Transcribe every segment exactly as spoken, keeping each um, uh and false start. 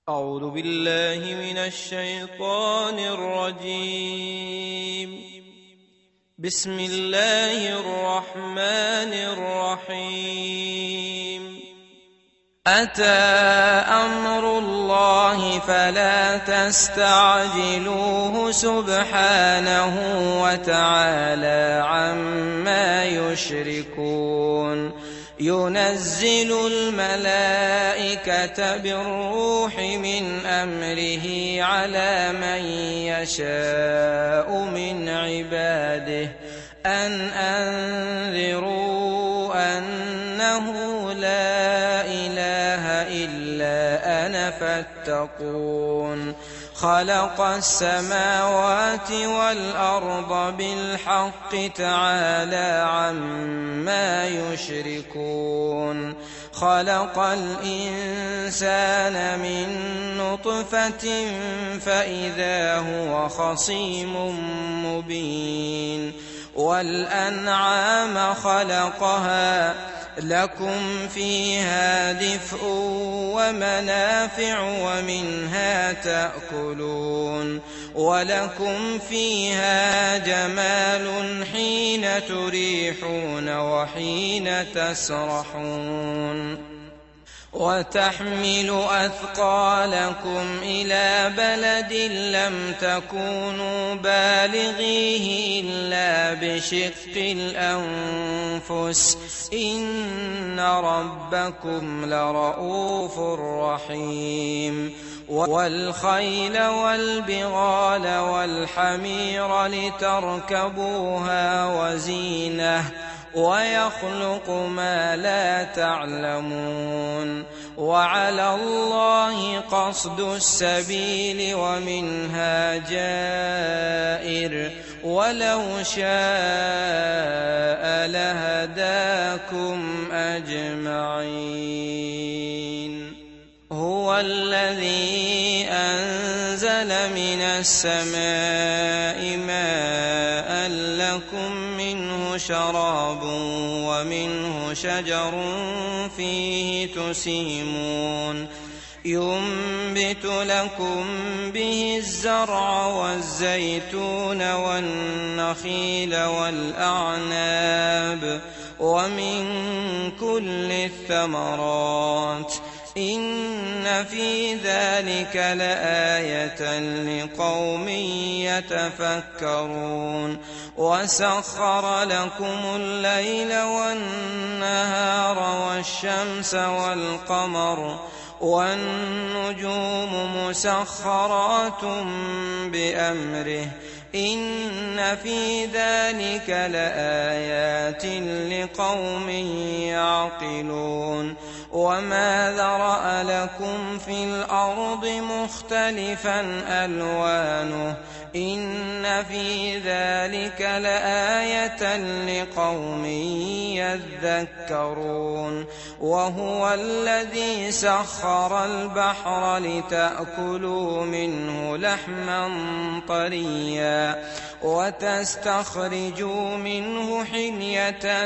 أعوذ بالله من الشيطان الرجيم. بسم الله الرحمن الرحيم. أتى أمر الله فلا تستعجلوه سبحانه وتعالى عما يشركون. ينزل الملائكة بالروح من أمره على من يشاء من عباده أن أنذروا أنه لا إله إلا أنا فاتقون. خلق السماوات والأرض بالحق تعالى عما يشركون. خلق الإنسان من نطفة فإذا هو خصيم مبين. والأنعام خلقها لكم فيها دفء ومنافع ومنها تأكلون. ولكم فيها جمال حين تريحون وحين تسرحون. وتحمل أثقالكم إلى بلد لم تكونوا بالغيه إلا بشق الأنفس إن ربكم لرؤوف رحيم. والخيل والبغال والحمير لتركبوها وزينة ويخلق ما لا تعلمون. وعلى الله قصد السبيل ومنها جائر ولو شاء لهداكم أجمعين. هو الذي أنزل من السماء ماء لكم منه شراب ومنه شجر فيه تسيمون. ينبت لكم به الزرع والزيتون والنخيل والأعناب ومن كل الثمرات إن في ذلك لآية لقوم يتفكرون. وسخر لكم الليل والنهار والشمس والقمر والنجوم مسخرات بأمره إن في ذلك لآيات لقوم يعقلون. وما ذرأ لكم في الأرض مختلفا ألوانه إن في ذلك لآية لقوم يذكرون. وهو الذي سخر البحر لتأكلوا منه لحما طريا وتستخرجوا منه حلية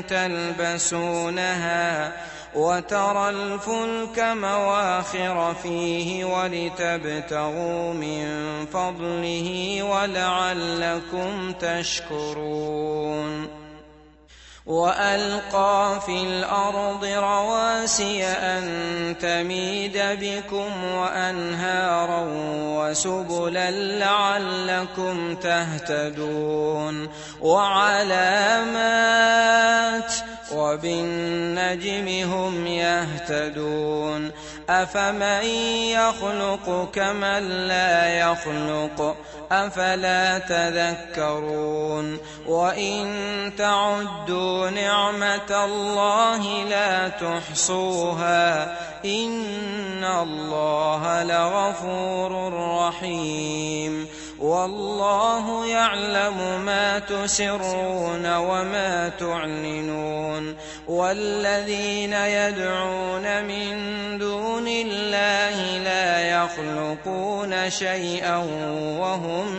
تلبسونها وترى الفلك مواخر فيه ولتبتغوا من فضله ولعلكم تشكرون. وألقى في الأرض رواسي أن تميد بكم وأنهارا وسبلا لعلكم تهتدون. وعلامات وبالنجم هم يهتدون. أفمن يخلق كمن لا يخلق أفلا تذكرون. وإن تعدوا نعمة الله لا تحصوها إن الله لغفور رحيم. والله يعلم ما تسرون وما تعلنون. والذين يدعون من دون الله لا يخلقون شيئا وهم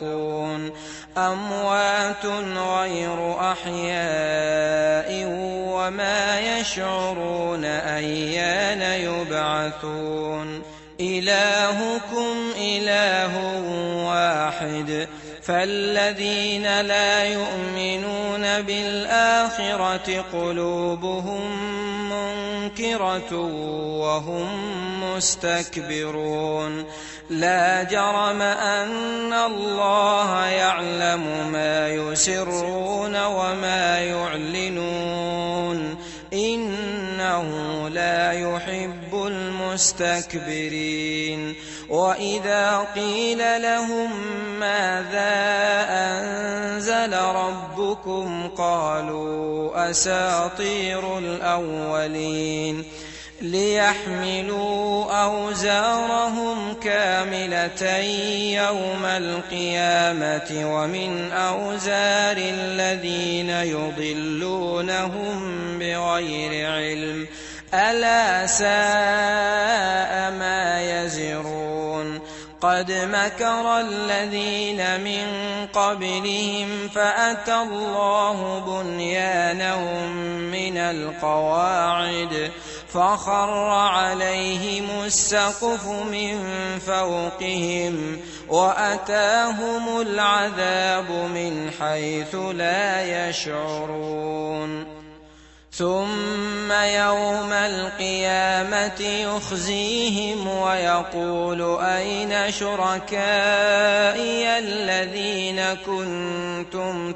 يخلقون. أموات غير أحياء وما يشعرون أيان يبعثون إلهكم إله واحد فالذين لا يؤمنون بالآخرة قلوبهم منكرة وهم مستكبرون لا جرم أن الله يعلم ما يسرون وما يعلنون إنه لا يحب المستكبرين وإذا قيل لهم ماذا أنزل ربكم قالوا أساطير الأولين ليحملوا أوزارهم كاملة يوم القيامة ومن أوزار الذين يضلونهم بغير علم ألا ساء ما يزرون قد مكر الذين من قبلهم فأتى الله بنيانهم من القواعد فخر عليهم السقف من فوقهم وأتاهم العذاب من حيث لا يشعرون ثم يوم القيامة يخزيهم ويقول أين شركائي الذين كنتم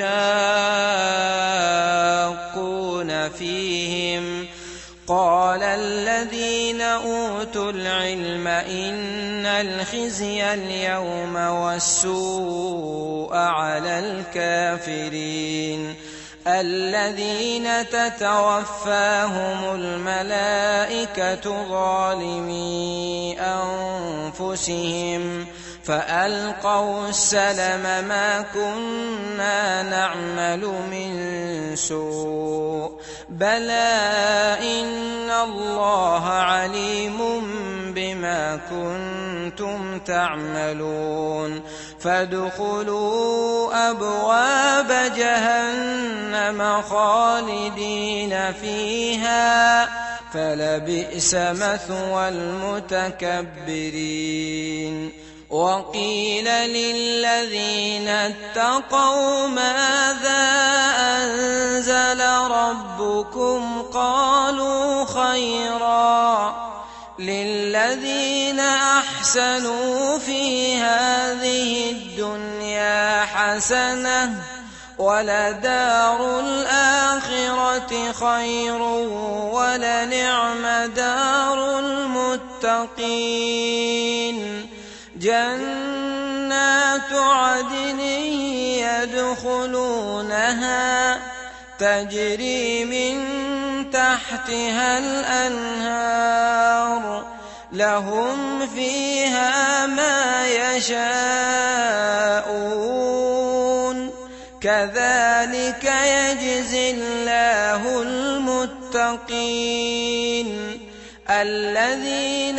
تشاقون فيهم قال الذين أوتوا العلم إن الخزي اليوم والسوء على الكافرين الذين تتوفاهم الملائكة ظالمي أنفسهم فألقوا السلم ما كنا نعمل من سوء بلى إن الله عليم بما كنتم تعملون فادخلوا أبواب جهنم خالدين فيها فلبئس مثوى المتكبرين وقيل للذين اتقوا ماذا أنزل ربكم قالوا خيرا للذين أحسنوا في هذه الدنيا حسنة ولدار الآخرة خير ولنعم دار المتقين جنات عدن يدخلونها تجري من تحتها الأنهار لهم فيها ما يشاءون كذلك يجزي الله المتقين الذين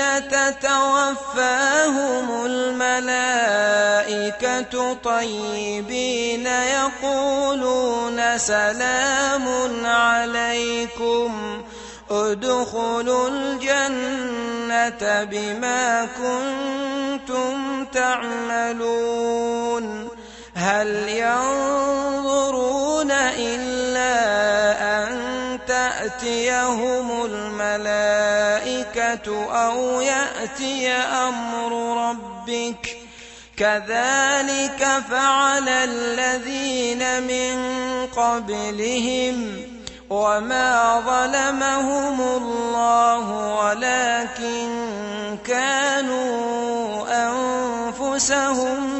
تتوفاهم الملائكة طيبين يقولون سلام عليكم ادخلوا الجنة بما كنتم تعملون هل ينظرون إلا أن تأتيهم الملائكة أو يأتي أمر ربك كذلك فعل الذين من قبلهم وما ظلمهم الله ولكن كانوا أنفسهم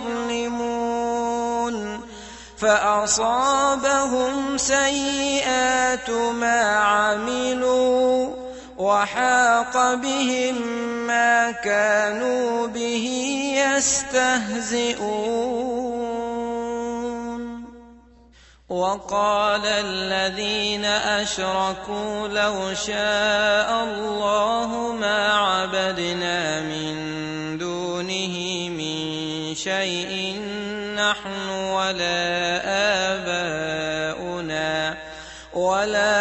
يظلمون فأصابهم سيئات ما عملوا وحاق بهم ما كانوا به يستهزئون وقال الذين أشركوا لو شاء الله ما عبدنا من دونه من شيء نحن ولا آباؤنا ولا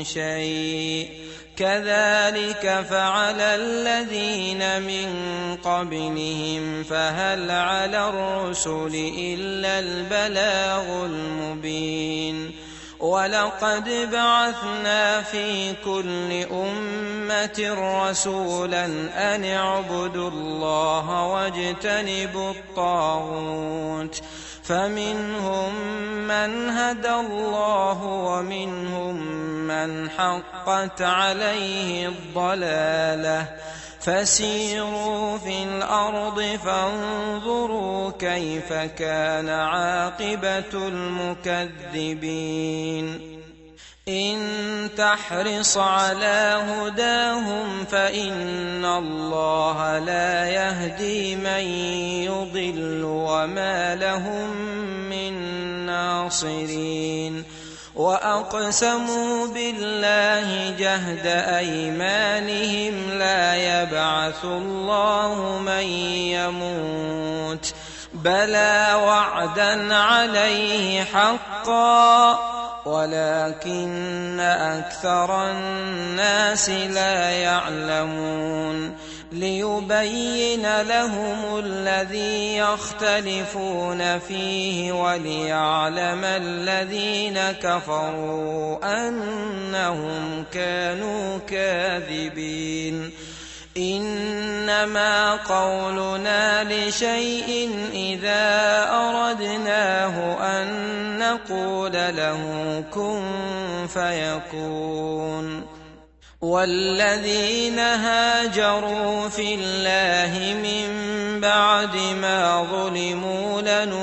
شيء كذلك فعل الذين من قبلهم فهل على الرسل إلا البلاغ المبين ولقد بعثنا في كل أمة رسولا أن اعبدوا الله واجتنبوا الطاغوت فمنهم من هدى الله ومنهم من حقت عليه الضلالة فسيروا في الأرض فانظروا كيف كان عاقبة المكذبين إن تحرص على هداهم فإن الله لا يهدي من يضل وما لهم من ناصرين وأقسموا بالله جهد أيمانهم لا يبعث الله من يموت بلى وعدا عليه حقا ولكن أكثر الناس لا يعلمون ليبين لهم الذي يختلفون فيه وليعلم الذين كفروا أنهم كانوا كاذبين إنما قولنا لشيء إذا أردناه أن نقول له كن فيكون والذين هاجروا في الله من بعد ما ظلموا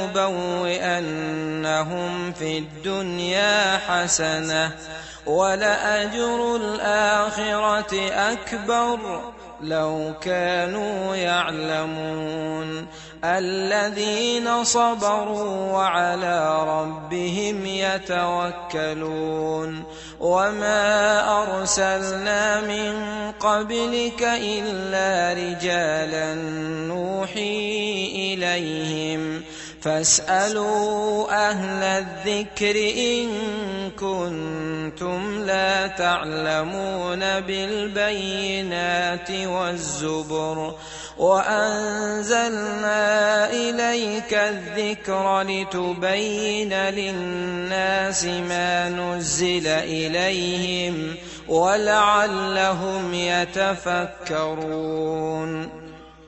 لنبوئنهم في الدنيا حسنة ولأجر الآخرة أكبر لو كانوا يعلمون الذين صبروا وعلى ربهم يتوكلون وما أرسلنا من قبلك إلا رجالا نوحي إليهم فاسألوا أهل الذكر إن كنتم لا تعلمون بالبينات والزبر وأنزلنا إليك الذكر لتبين للناس ما نزل إليهم ولعلهم يتفكرون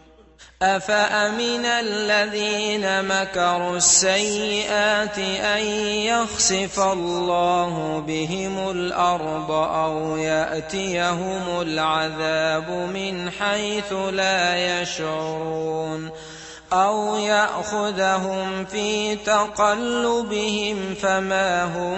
أفأمن الذين مكروا السيئات أن يخسف الله بهم الأرض أو يأتيهم العذاب من حيث لا يشعرون أو يأخذهم في تقلبهم فما هم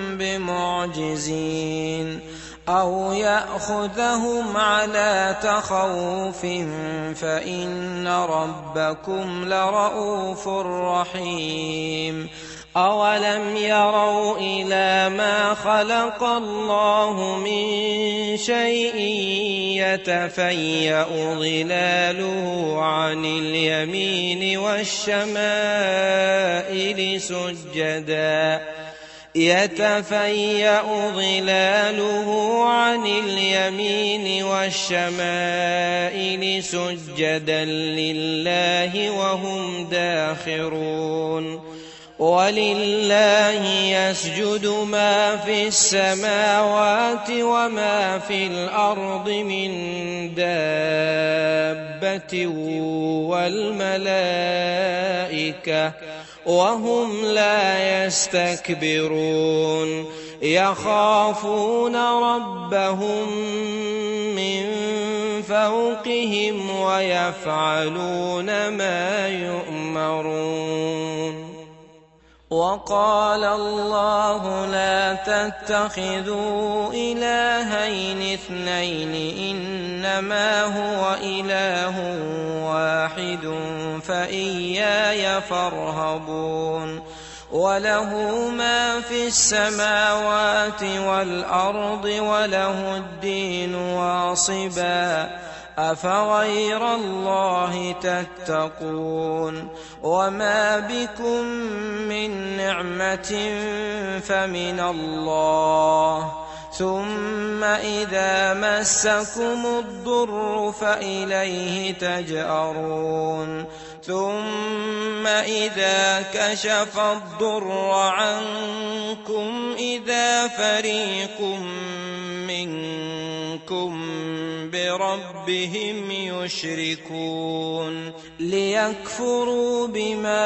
بمعجزين أو يأخذهم على تخوف فإن ربكم لرؤوف رحيم أولم يروا إلى ما خلق الله من شيء يتفيأ ظلاله عن اليمين والشمائل سجداً يتفيأ ظلاله عن اليمين والشمائل سجدا لله وهم داخرون ولله يسجد ما في السماوات وما في الأرض من دابة والملائكة وهم لا يستكبرون يخافون ربهم من فوقهم ويفعلون ما يؤمرون وقال الله لا تتخذوا إلهين اثنين إنما هو إله واحد فإياي فارهبون وله ما في السماوات والأرض وله الدين واصبا أفغير الله تتقون وما بكم من نعمة فمن الله ثم إذا مسكم الضر فإليه تجأرون ثم إذا كشف الضر عنكم إذا فريق منكم بربهم يشركون ليكفروا بما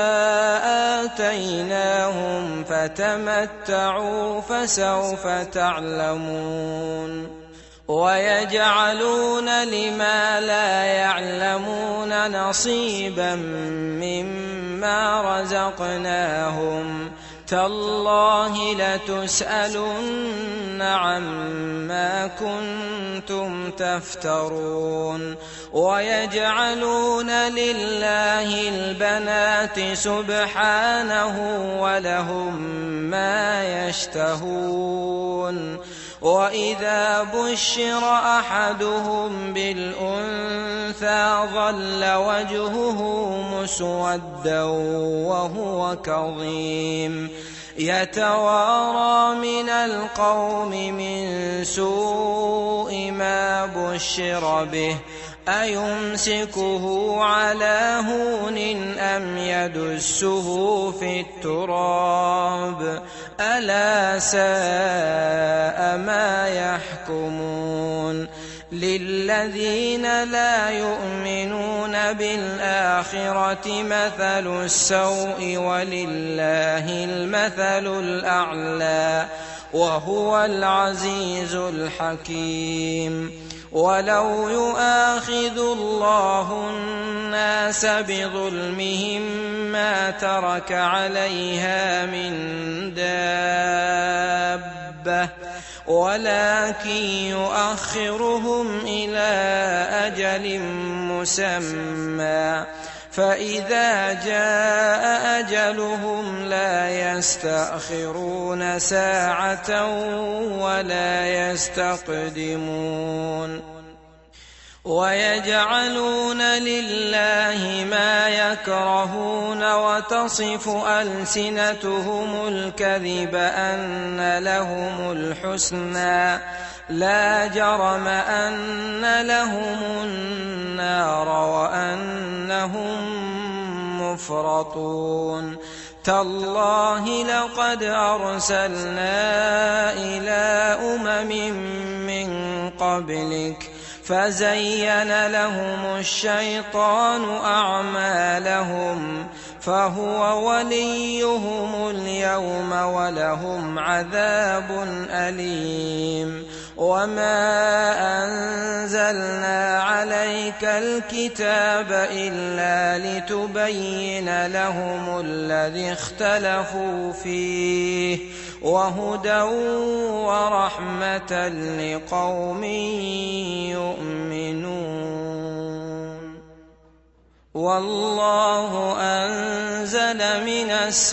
آتيناهم فتمتعوا فسوف تعلمون ويجعلون لما لا يعلمون نصيبا مما رزقناهم تالله لتسألن عما كنتم تفترون ويجعلون لله البنات سبحانه ولهم ما يشتهون وإذا بشر أحدهم بالأنثى ظل وجهه مسودا وهو كظيم يتوارى من القوم من سوء ما بشر به أيمسكه على هون أم يدسه في التراب ألا ساء ما يحكمون للذين لا يؤمنون بالآخرة مثل السوء ولله المثل الأعلى وهو العزيز الحكيم ولو يؤاخذ الله الناس بظلمهم ما ترك عليها من دابة ولكن يؤخرهم إلى أجل مسمى فإذا جاء أجلهم لا يستأخرون ساعة ولا يستقدمون ويجعلون لله ما يكرهون وتصف ألسنتهم الكذب أن لهم الحسنى لا جرم أن لهم النار وأنهم مفرطون تالله لقد أرسلنا إلى أمم من قبلك فزين لهم الشيطان أعمالهم فهو وليهم اليوم ولهم عذاب أليم وما أنزلنا عليك الكتاب إلا لتبين لهم الذي اختلفوا فيه وهدى ورحمة لقوم يؤمنون والله أنزل من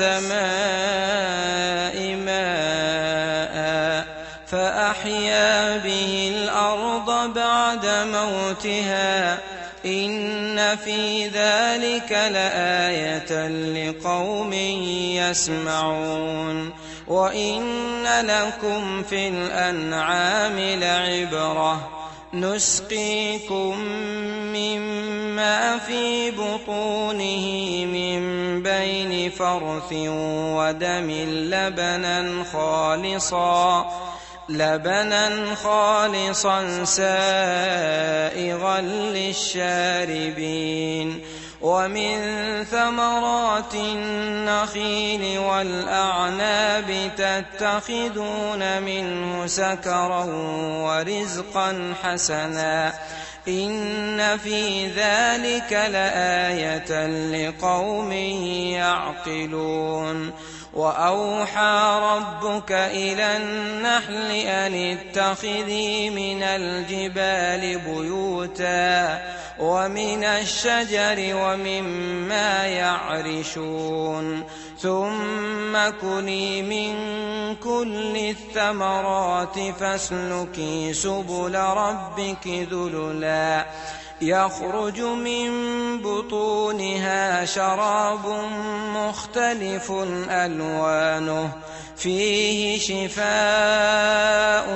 السماء ماء فأحيا به الأرض بعد موتها إن في ذلك لآية لقوم يسمعون وإن لكم في الأنعام لعبرة نسقيكم مما في بطونه من بين فرث ودم لبنا خالصا لبنا خالصا سائغا للشاربين ومن ثمرات النخيل والأعناب تتخذون منه سكرا ورزقا حسنا إن في ذلك لآية لقوم يعقلون وأوحى ربك إلى النحل أن اتخذي من الجبال بيوتا ومن الشجر ومما يعرشون ثم كلي من كل الثمرات فاسلكي سبل ربك ذللا يخرج من بطونها شراب مختلف ألوانه فيه شفاء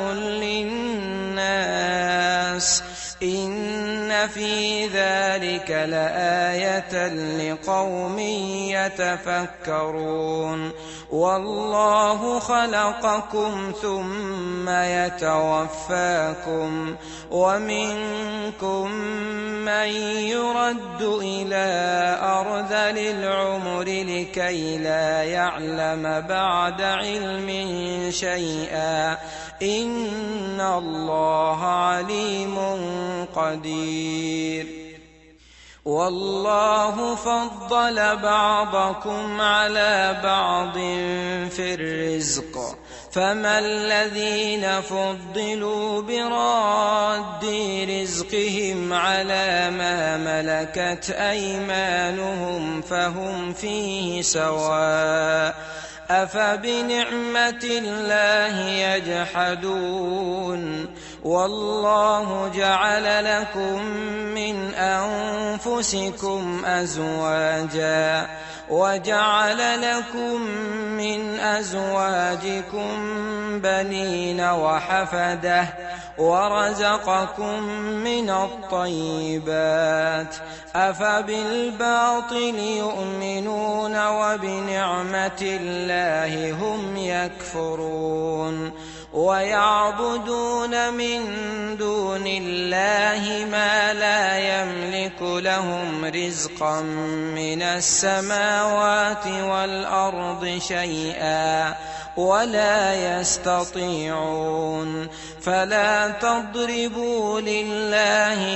للناس إن في ذلك لآية لقوم يتفكرون والله خلقكم ثم يتوفاكم ومنكم من يرد إلى أرذل العمر لكي لا يعلم بعد علم شيئا إن الله عليم قدير والله فضل بعضكم على بعض في الرزق فما الذين فضلوا براد رزقهم على ما ملكت أيمانهم فهم فيه سواء أفبنعمة الله يجحدون والله جعل لكم من أنفسكم أزواجا وجعل لكم من أزواجكم بنين وحفدة ورزقكم من الطيبات أفبالباطل يؤمنون وبنعمة الله هم يكفرون ويعبدون من دون الله ما لا يملك لهم رزقا من السماوات والأرض شيئا ولا يستطيعون فلا تضربوا لله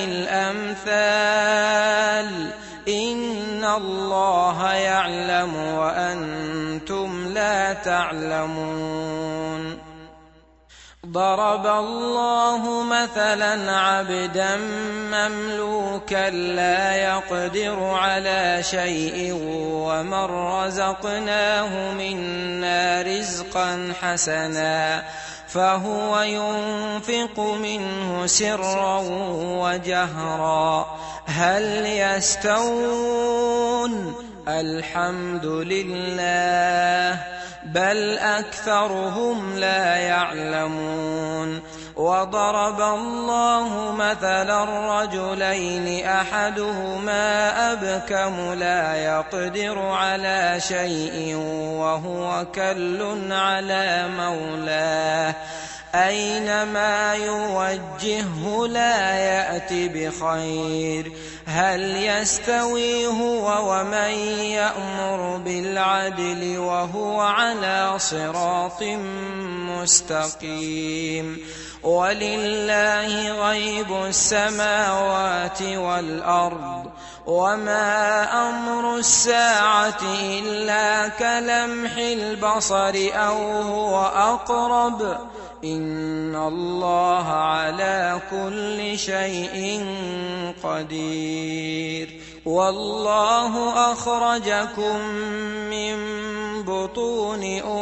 الأمثال إن الله يعلم وأنتم لا تعلمون ضرب الله مثلا عبدا مملوكا لا يقدر على شيء ومن رزقناه منا رزقا حسنا فهو ينفق منه سرا وجهرا هل يستوون الحمد لله بل أكثرهم لا يعلمون وضرب الله مثلا رجلين أحدهما أبكم لا يقدر على شيء وهو كل على مولاه أينما يوجهه لا يأتي بخير هل يستوي هو ومن يأمر بالعدل وهو على صراط مستقيم ولله غيب السماوات والأرض وما أمر الساعة إلا كلمح البصر أو هو أقرب إن الله على كل شيء قدير والله أخرجكم من بطون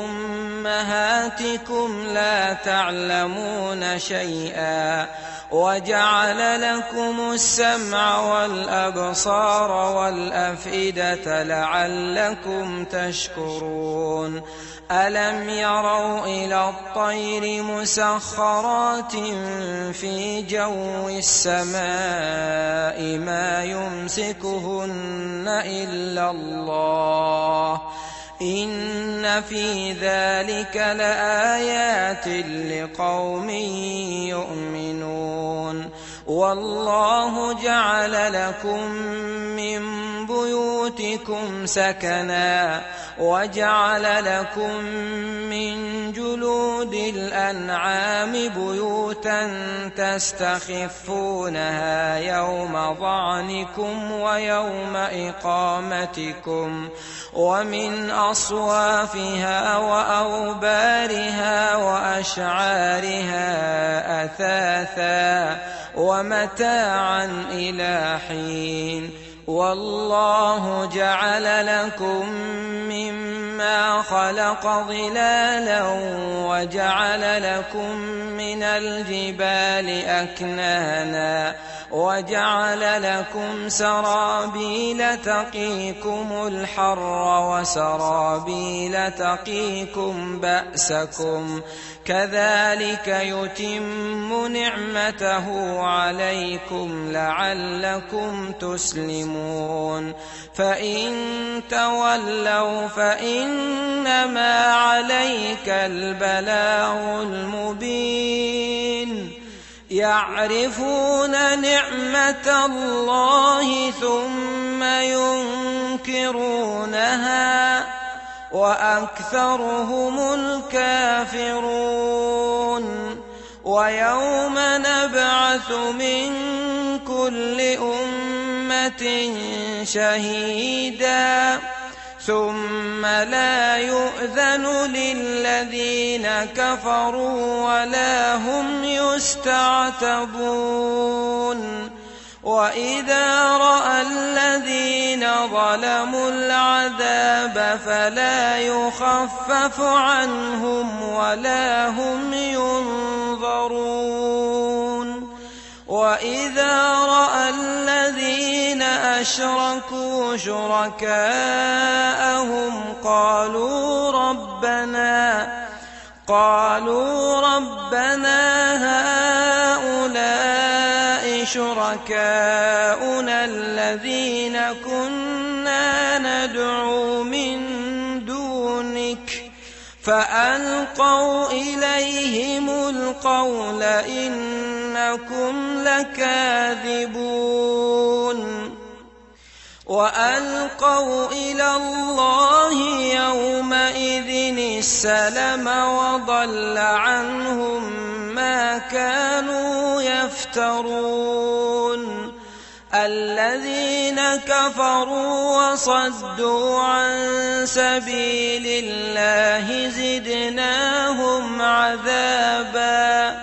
أمهاتكم لا تعلمون شيئا وجعل لكم السمع والأبصار والأفئدة لعلكم تشكرون ألم يروا إلى الطير مسخرات في جو السماء ما يمسكهن إلا الله إن في ذلك لآيات لقوم يؤمنون والله جعل لكم من بيوتكم سكنا وجعل لكم من جلود الأنعام بيوتا تستخفونها يوم ظعنكم ويوم إقامتكم ومن أصوافها وأوبارها وأشعارها أثاثا ومتاعا إلى حين والله جعل لكم مما مما خلق ظلالا وجعل لكم من الجبال أكنانا وجعل لكم سرابيل تقيكم الحر وسرابيل تقيكم بأسكم كذلك يتم نعمته عليكم لعلكم تسلمون فإن تولوا فإنما عليك البلاغ المبين يعرفون نعمة الله ثم ينكرونها وأكثرهم الكافرون ويوم نبعث من كل أمة شهيدا ثم لا يؤذن للذين كفروا ولا هم يستعتبون وإذا رأى الذين ظلموا العذاب فلا يخفف عنهم ولا هم ينظرون وإذا رأى الذين أشركوا شركاءهم قالوا ربنا قالوا ربنا هؤلاء شركاؤنا الذين كنا ندعو من دونك فألقوا إليهم القول إنكم لكاذبون وألقوا إلى الله يومئذ السلم وضل عنهم ما كانوا يفترون الذين كفروا وصدوا عن سبيل الله زدناهم عذابا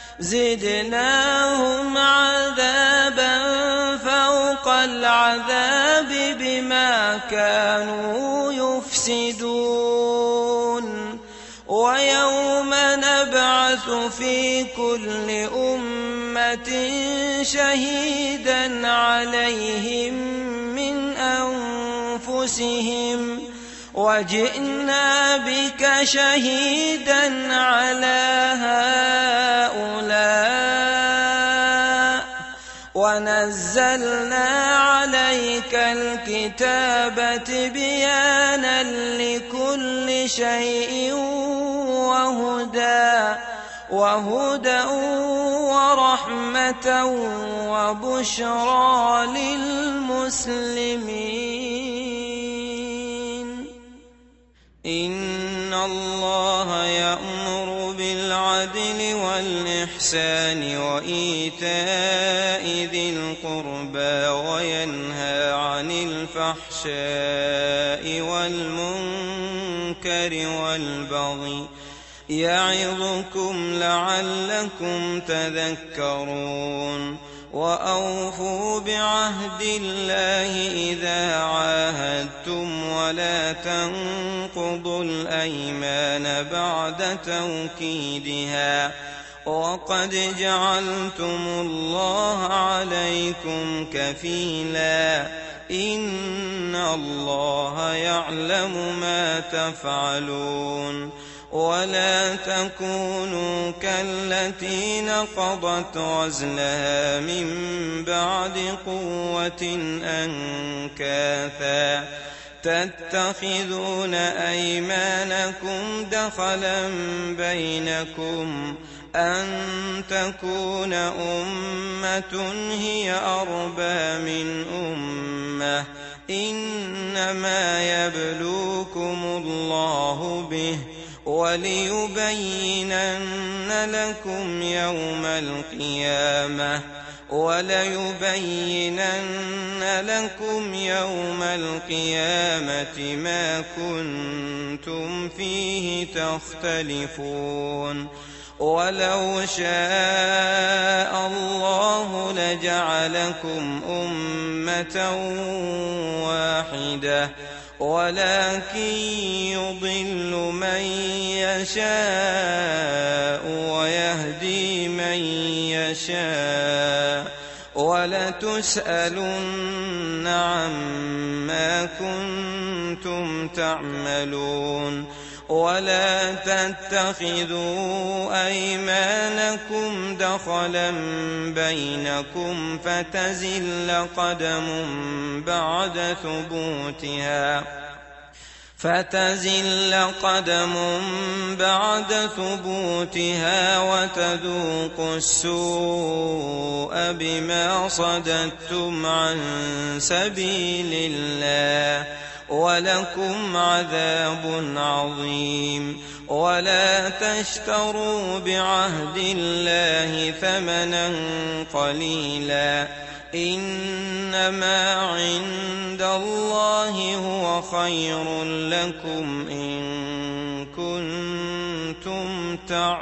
زدناهم عذابا فوق العذاب بما كانوا يفسدون ويوم نبعث في كل أمة شهيدا عليهم من أنفسهم وجئنا بك شهيدا على هؤلاء ونزلنا عليك الكتاب تبيانا لكل شيء وهدى وهدى ورحمة وبشرى للمسلمين إن الله يأمر بالعدل والإحسان وإيتاء ذي القربى وينهى عن الفحشاء والمنكر والبغي يعظكم لعلكم تذكرون وأوفوا بعهد الله إذا عاهدتم ولا تنقضوا الأيمان بعد توكيدها وقد جعلتم الله عليكم كفيلا إن الله يعلم ما تفعلون ولا تكونوا كالتي نقضت غزلها من بعد قوة أنكاثا تتخذون أيمانكم دخلا بينكم أن تكون أمة هي أربى من أمة إنما يبلوكم الله به وليبينن لكم يوم القيامة وليبينن لكم يوم القيامة ما كنتم فيه تختلفون ولو شاء الله لجعلكم أمة واحدة ولكن يضل من يشاء ويهدي من يشاء ولتسألن عما كنتم تعملون ولا تتخذوا أيمانكم دخلا بينكم فتزل قدم بعد ثبوتها فتزل قدم بعد ثبوتها وتذوقوا السوء بما صددتم عن سبيل الله ولكم عذاب عظيم ولا تشتروا بعهد الله ثمنا قليلا إنما عند الله هو خير لكم إن كنتم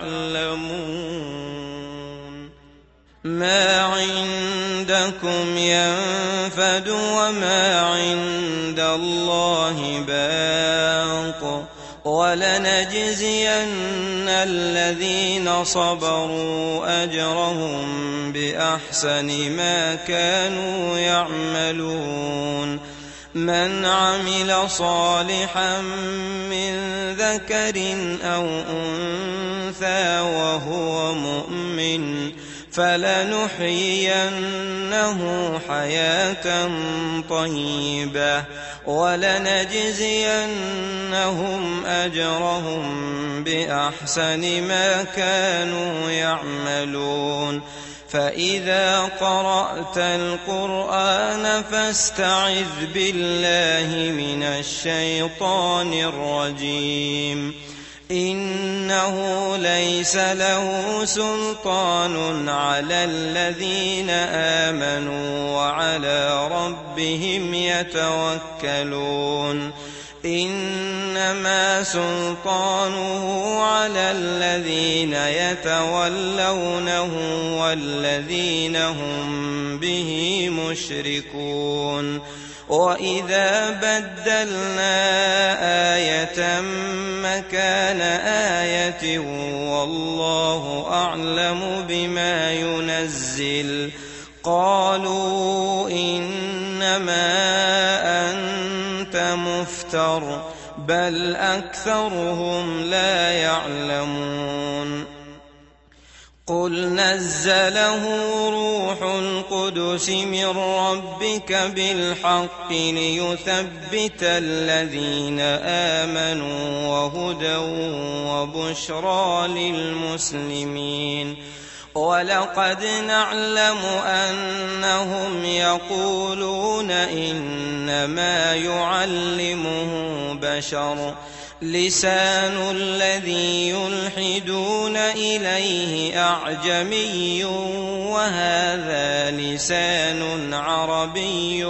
تعلمون ما عندكم ينفد وما عند الله باق ولنجزين الذين صبروا أجرهم بأحسن ما كانوا يعملون من عمل صالحا من ذكر أو أنثى وهو مؤمن فلنحيينه حياة طيبة ولنجزينهم أجرهم بأحسن ما كانوا يعملون فإذا قرأت القرآن فاستعذ بالله من الشيطان الرجيم إنه ليس له سلطان على الذين آمنوا وعلى ربهم يتوكلون إنما سلطانه على الذين يتولونه والذين هم به مشركون وإذا بدلنا آية مكان آية والله أعلم بما ينزل قالوا إنما أنت مفتر بل أكثرهم لا يعلمون قل نزله روح القدس من ربك بالحق ليثبت الذين آمنوا وهدى وبشرى للمسلمين ولقد نعلم أنهم يقولون إنما يعلمه بشر لسان الذي يلحدون إليه أعجمي وهذا لسان عربي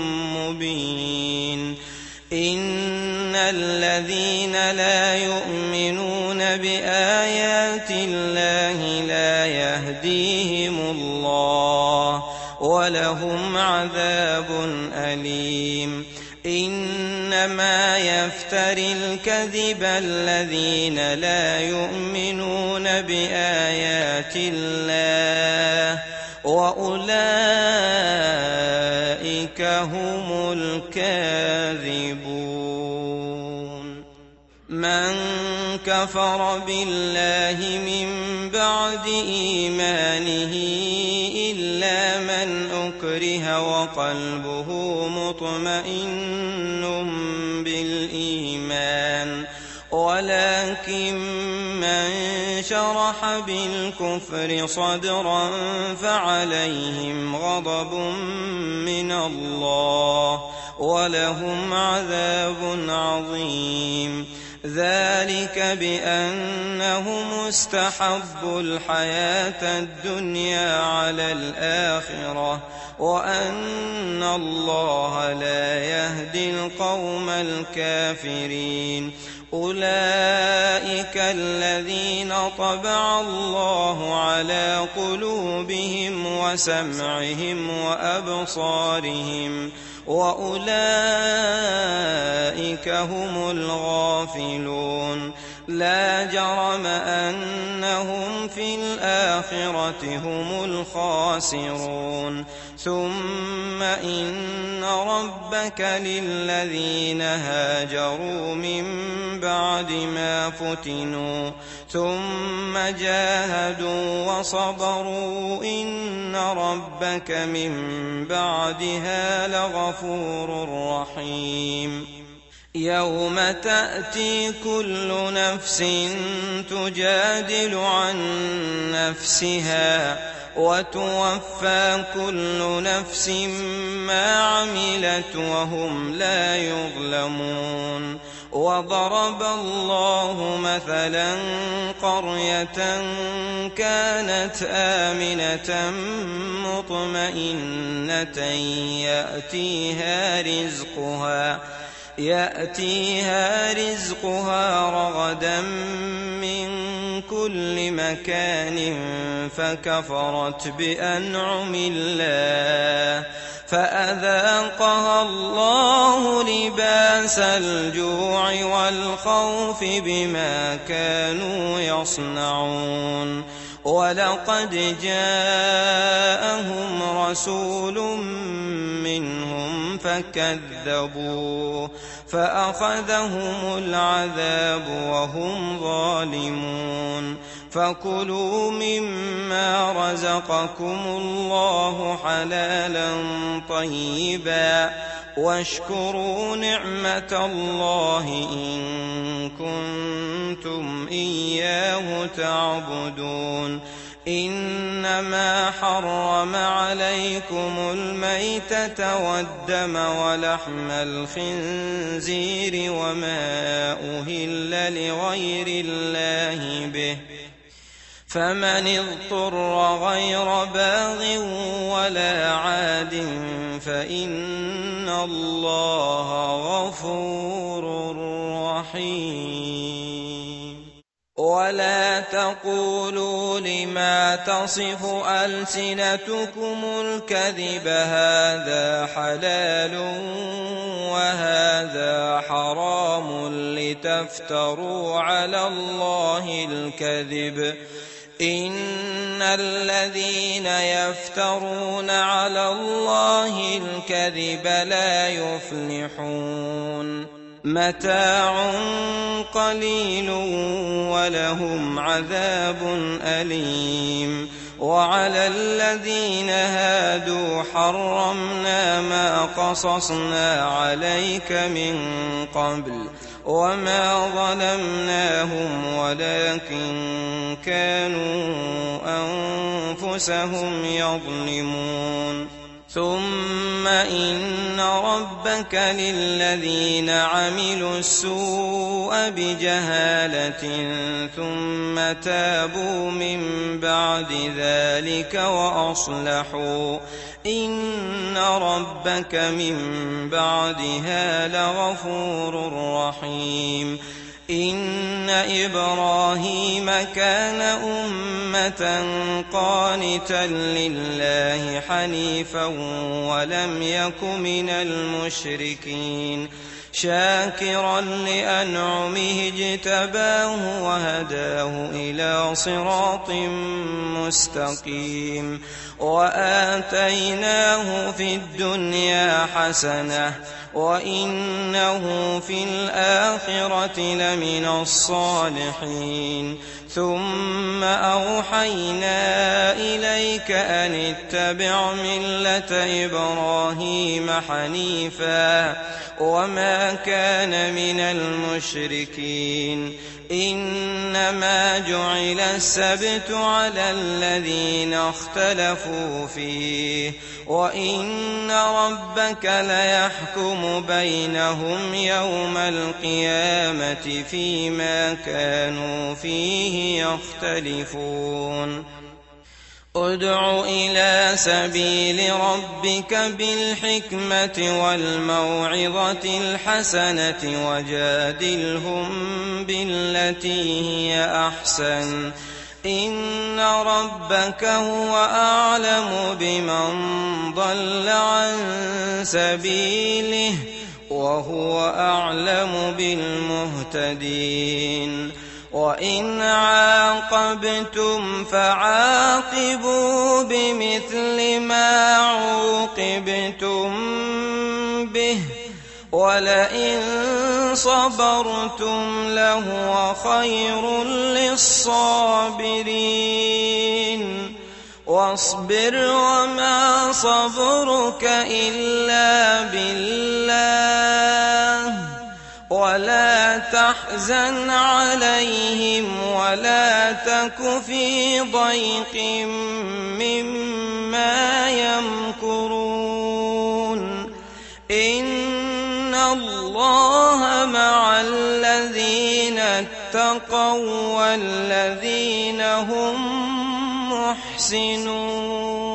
مبين إن الذين لا يؤمنون بآيات الله لا يهديهم الله ولهم عذاب أليم إنما يفتري الكذب الذين لا يؤمنون بآيات الله وأولئك هم الكاذبون من كفر بالله من بعد إيمانه إلا من أكره وقلبه مطمئن بالإيمان ولكن من شرح بالكفر صدرا فعليهم غضب من الله ولهم عذاب عظيم ذلك بأنهم استحبوا الحياة الدنيا على الآخرة وأن الله لا يهدي القوم الكافرين أولئك الذين طبع الله على قلوبهم وسمعهم وأبصارهم وأولئك هم الغافلون لا جرم أنهم في الآخرة هم الخاسرون ثم إن ربك للذين هاجروا من بعد ما فتنوا ثم جاهدوا وصبروا إن ربك من بعدها لغفور رحيم يوم تأتي كل نفس تجادل عن نفسها وتوفى كل نفس ما عملت وهم لا يظلمون وضرب الله مثلا قرية كانت آمنة مطمئنة يأتيها رزقها يأتيها رزقها رغدا من كل مكان فكفرت بأنعم الله فأذاقها الله لباس الجوع والخوف بما كانوا يصنعون ولقد جاءهم رسول منهم فكذبوه فأخذهم العذاب وهم ظالمون فكلوا مما رزقكم الله حلالا طيبا واشكروا نعمة الله إن كنتم إياه تعبدون إنما حرم عليكم الميتة والدم ولحم الخنزير وما أهل لغير الله به فمن اضطر غير باغ ولا عاد فإن الله غفور رحيم ولا تقولوا لما تصف ألسنتكم الكذب هذا حلال وهذا حرام لتفتروا على الله الكذب إن الذين يفترون على الله الكذب لا يفلحون متاع قليل ولهم عذاب أليم وعلى الذين هادوا حرمنا ما قصصنا عليك من قبل وما ظلمناهم ولكن كانوا أنفسهم يظلمون ثم إن ربك للذين عملوا السوء بجهالة ثم تابوا من بعد ذلك وأصلحوا إن ربك من بعدها لغفور رحيم إن إبراهيم كان أمة قانتا لله حنيفا ولم يك من المشركين شاكرا لأنعمه اجتباه وهداه إلى صراط مستقيم وآتيناه في الدنيا حسنة وإنه في الآخرة لمن الصالحين ثم أوحينا إليك أن اتبع ملة إبراهيم حنيفا وما كان من المشركين إنما جعل السبت على الذين اختلفوا فيه وإن ربك ليحكم بينهم يوم القيامة فيما كانوا فيه يختلفون ادع إلى سبيل ربك بالحكمة والموعظة الحسنة وجادلهم بالتي هي أحسن إن ربك هو أعلم بمن ضل عن سبيله وهو أعلم بالمهتدين وإن عاقبتم فعاقبوا بمثل ما عوقبتم به ولئن صبرتم لهو خير للصابرين واصبر وما صبرك إلا بالله ولا تحزن عليهم ولا تك في ضيق مما يمكرون إن الله مع الذين اتقوا والذين هم محسنون.